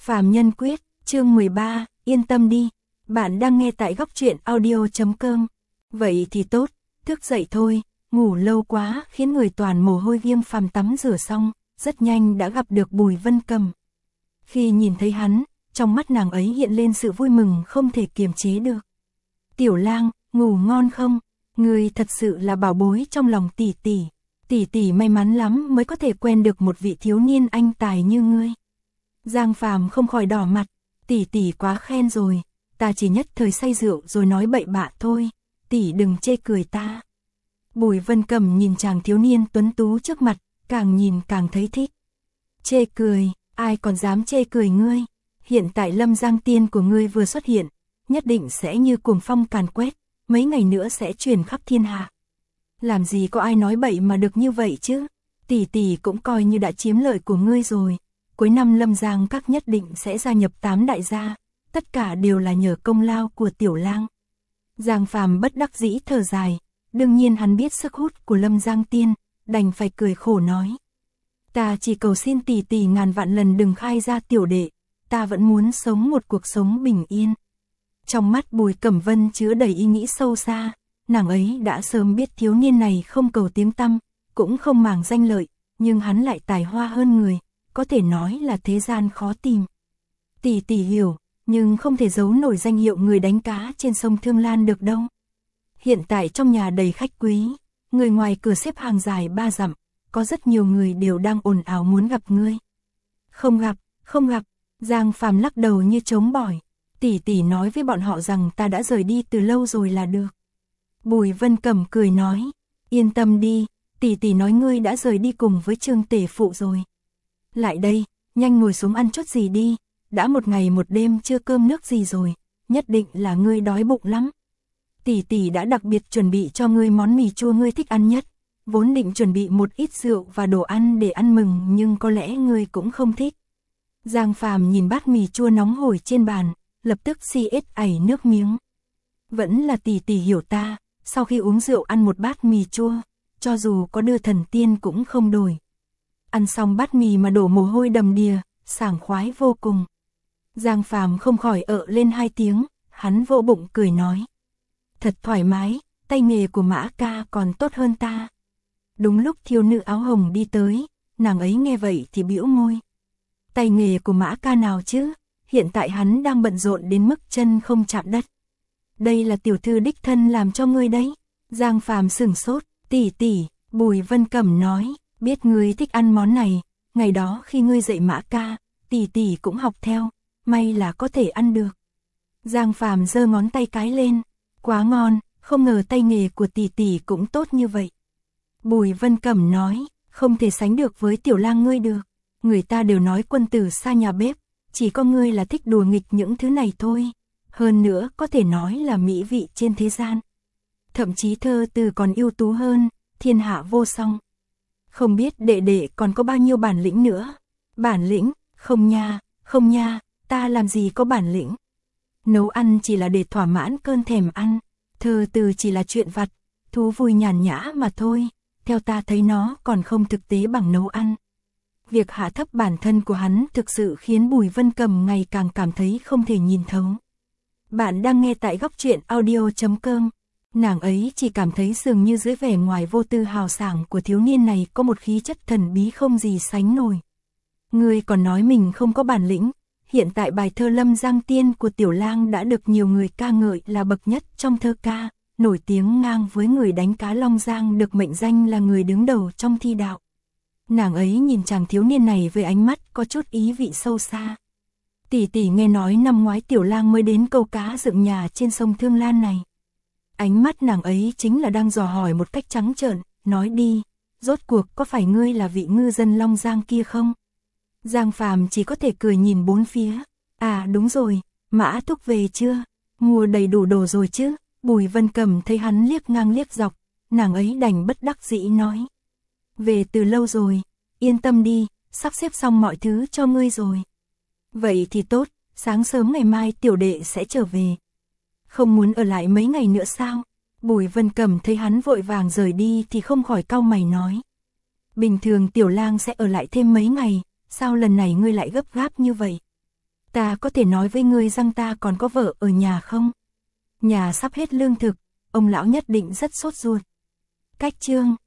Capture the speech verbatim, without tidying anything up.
Phàm Nhân Quyết, chương mười ba, yên tâm đi. Bạn đang nghe tại góc truyện audio chấm com. Vậy thì tốt, thức dậy thôi, ngủ lâu quá khiến người toàn mồ hôi viêm phàm tắm rửa xong, rất nhanh đã gặp được Bùi Vân Cầm. Khi nhìn thấy hắn, trong mắt nàng ấy hiện lên sự vui mừng không thể kiềm chế được. Tiểu lang, ngủ ngon không? Ngươi thật sự là bảo bối trong lòng tỷ tỷ. Tỷ tỷ may mắn lắm mới có thể quen được một vị thiếu niên anh tài như ngươi. Giang Phàm không khỏi đỏ mặt, tỷ tỷ quá khen rồi, ta chỉ nhất thời say rượu rồi nói bậy bạ thôi, tỷ đừng chê cười ta. Bùi Vân Cầm nhìn chàng thiếu niên tuấn tú trước mặt, càng nhìn càng thấy thích. Chê cười, ai còn dám chê cười ngươi, hiện tại Lâm Giang Tiên của ngươi vừa xuất hiện, nhất định sẽ như cuồng phong càn quét, mấy ngày nữa sẽ truyền khắp thiên hạ. Làm gì có ai nói bậy mà được như vậy chứ, tỷ tỷ cũng coi như đã chiếm lợi của ngươi rồi. Cuối năm Lâm Giang các nhất định sẽ gia nhập tám đại gia, tất cả đều là nhờ công lao của tiểu lang. Giang Phàm bất đắc dĩ thở dài, đương nhiên hắn biết sức hút của Lâm Giang Tiên, đành phải cười khổ nói. Ta chỉ cầu xin tỷ tỷ ngàn vạn lần đừng khai ra tiểu đệ, ta vẫn muốn sống một cuộc sống bình yên. Trong mắt Bùi Cẩm Vân chứa đầy ý nghĩ sâu xa, nàng ấy đã sớm biết thiếu niên này không cầu tiếng tăm, cũng không màng danh lợi, nhưng hắn lại tài hoa hơn người. Có thể nói là thế gian khó tìm. Tỷ tỷ hiểu, nhưng không thể giấu nổi danh hiệu người đánh cá trên sông Thương Lan được đâu. Hiện tại trong nhà đầy khách quý, người ngoài cửa xếp hàng dài ba dặm, có rất nhiều người đều đang ồn ào muốn gặp ngươi. Không gặp, không gặp, Giang Phàm lắc đầu như trống bỏi. Tỷ tỷ nói với bọn họ rằng ta đã rời đi từ lâu rồi là được. Bùi Vân Cầm cười nói, yên tâm đi, tỷ tỷ nói ngươi đã rời đi cùng với Trương tể phụ rồi. Lại đây, nhanh ngồi xuống ăn chút gì đi, đã một ngày một đêm chưa cơm nước gì rồi, nhất định là ngươi đói bụng lắm. Tỷ tỷ đã đặc biệt chuẩn bị cho ngươi món mì chua ngươi thích ăn nhất, vốn định chuẩn bị một ít rượu và đồ ăn để ăn mừng nhưng có lẽ ngươi cũng không thích. Giang Phàm nhìn bát mì chua nóng hổi trên bàn, lập tức si ết ảy nước miếng. Vẫn là tỷ tỷ hiểu ta, sau khi uống rượu ăn một bát mì chua, cho dù có đưa thần tiên cũng không đổi. Ăn xong bát mì mà đổ mồ hôi đầm đìa, sảng khoái vô cùng. Giang Phàm không khỏi ợ lên hai tiếng, hắn vỗ bụng cười nói. Thật thoải mái, tay nghề của Mã ca còn tốt hơn ta. Đúng lúc thiếu nữ áo hồng đi tới, nàng ấy nghe vậy thì bĩu môi. Tay nghề của Mã ca nào chứ, hiện tại hắn đang bận rộn đến mức chân không chạm đất. Đây là tiểu thư đích thân làm cho ngươi đấy. Giang Phàm sửng sốt, tỷ tỷ, Bùi Vân Cẩm nói. Biết ngươi thích ăn món này, ngày đó khi ngươi dạy Mã ca, tỷ tỷ cũng học theo, may là có thể ăn được. Giang Phàm giơ ngón tay cái lên, quá ngon, không ngờ tay nghề của tỷ tỷ cũng tốt như vậy. Bùi Vân Cẩm nói, không thể sánh được với tiểu lang ngươi được, người ta đều nói quân tử xa nhà bếp, chỉ có ngươi là thích đùa nghịch những thứ này thôi, hơn nữa có thể nói là mỹ vị trên thế gian. Thậm chí thơ từ còn ưu tú hơn, thiên hạ vô song. Không biết đệ đệ còn có bao nhiêu bản lĩnh nữa. Bản lĩnh, không nha, không nha, ta làm gì có bản lĩnh. Nấu ăn chỉ là để thỏa mãn cơn thèm ăn, thơ từ chỉ là chuyện vặt, thú vui nhàn nhã mà thôi, theo ta thấy nó còn không thực tế bằng nấu ăn. Việc hạ thấp bản thân của hắn thực sự khiến Bùi Vân Cầm ngày càng cảm thấy không thể nhìn thấu. Bạn đang nghe tại góc truyện audio chấm com. Nàng ấy chỉ cảm thấy dường như dưới vẻ ngoài vô tư hào sảng của thiếu niên này có một khí chất thần bí không gì sánh nổi. Ngươi còn nói mình không có bản lĩnh, hiện tại bài thơ Lâm Giang Tiên của tiểu lang đã được nhiều người ca ngợi là bậc nhất trong thơ ca, nổi tiếng ngang với người đánh cá Long Giang được mệnh danh là người đứng đầu trong thi đạo. Nàng ấy nhìn chàng thiếu niên này với ánh mắt có chút ý vị sâu xa. Tỷ tỷ nghe nói năm ngoái tiểu lang mới đến câu cá dựng nhà trên sông Thương Lan này. Ánh mắt nàng ấy chính là đang dò hỏi một cách trắng trợn, nói đi, rốt cuộc có phải ngươi là vị ngư dân Long Giang kia không? Giang Phàm chỉ có thể cười nhìn bốn phía, à đúng rồi, Mã Thúc về chưa? Mua đầy đủ đồ rồi chứ? Bùi Vân Cầm thấy hắn liếc ngang liếc dọc, nàng ấy đành bất đắc dĩ nói. Về từ lâu rồi, yên tâm đi, sắp xếp xong mọi thứ cho ngươi rồi. Vậy thì tốt, sáng sớm ngày mai tiểu đệ sẽ trở về. Không muốn ở lại mấy ngày nữa sao? Bùi Vân Cầm thấy hắn vội vàng rời đi thì không khỏi cau mày nói. Bình thường tiểu lang sẽ ở lại thêm mấy ngày, sao lần này ngươi lại gấp gáp như vậy? Ta có thể nói với ngươi rằng ta còn có vợ ở nhà không? Nhà sắp hết lương thực, ông lão nhất định rất sốt ruột. Cách chương